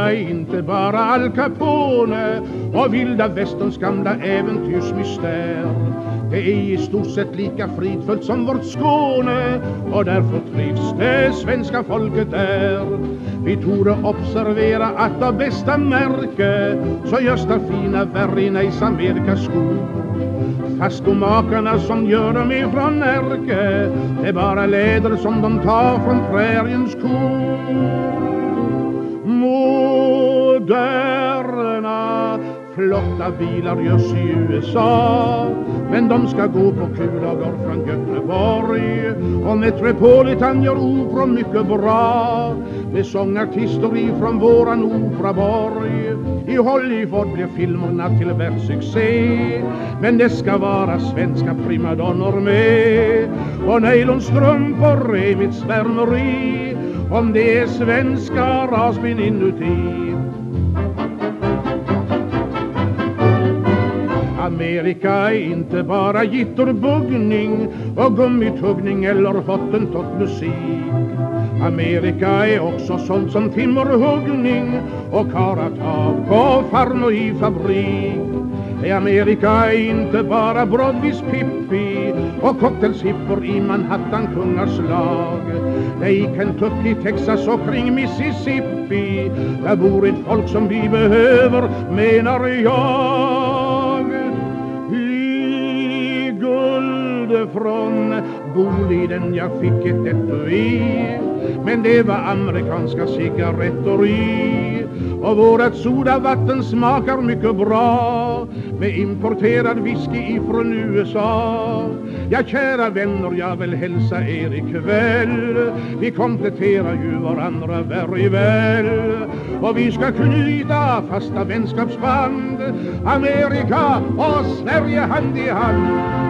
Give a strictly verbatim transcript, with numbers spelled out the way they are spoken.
Amerika är inte bara Al Capone och vilda västerns gamla äventyrsmystär. Det är i stort sett lika fridfullt som vårt Skåne och därför trivs det svenska folket där. Vi torde observera att av bästa märke så görs det fina värrina i Amerikas skor. Fast de makarna som gör dem ifrån Närke, det är bara läder som de tar från präriens kor. Moderna flotta bilar görs i U S A, men de ska gå på kulagor från Göteborg. Och Metropolitan gör opera mycket bra, med sångartister ifrån våran operaborg. I Hollywood blir filmerna till världssuccé, men det ska vara svenska primadonnor med. Och nylonstrumpor är mitt svärmeri, om det är svenska rasbin inuti. Amerika är inte bara gitterbuggning och gummituggning eller hottentott-musik. Amerika är också sånt som timmerhuggning och karatav på farm och i fabrik. Amerika är inte bara Broadway's Pippi och cocktailsippor i Manhattan kungars lag. I Kentucky, Texas och kring Mississippi, där bor ett folk som vi behöver, menar jag. I guld från Boliden jag fick ett etui, men det var amerikanska cigaretter i. Och vårat sodavatten smakar mycket bra med importerad whisky ifrån U S A. Ja, kära vänner, jag vill hälsa er ikväll. Vi kompletterar ju varandra very väl, och vi ska knyta fasta vänskapsband, Amerika och Sverige hand i hand.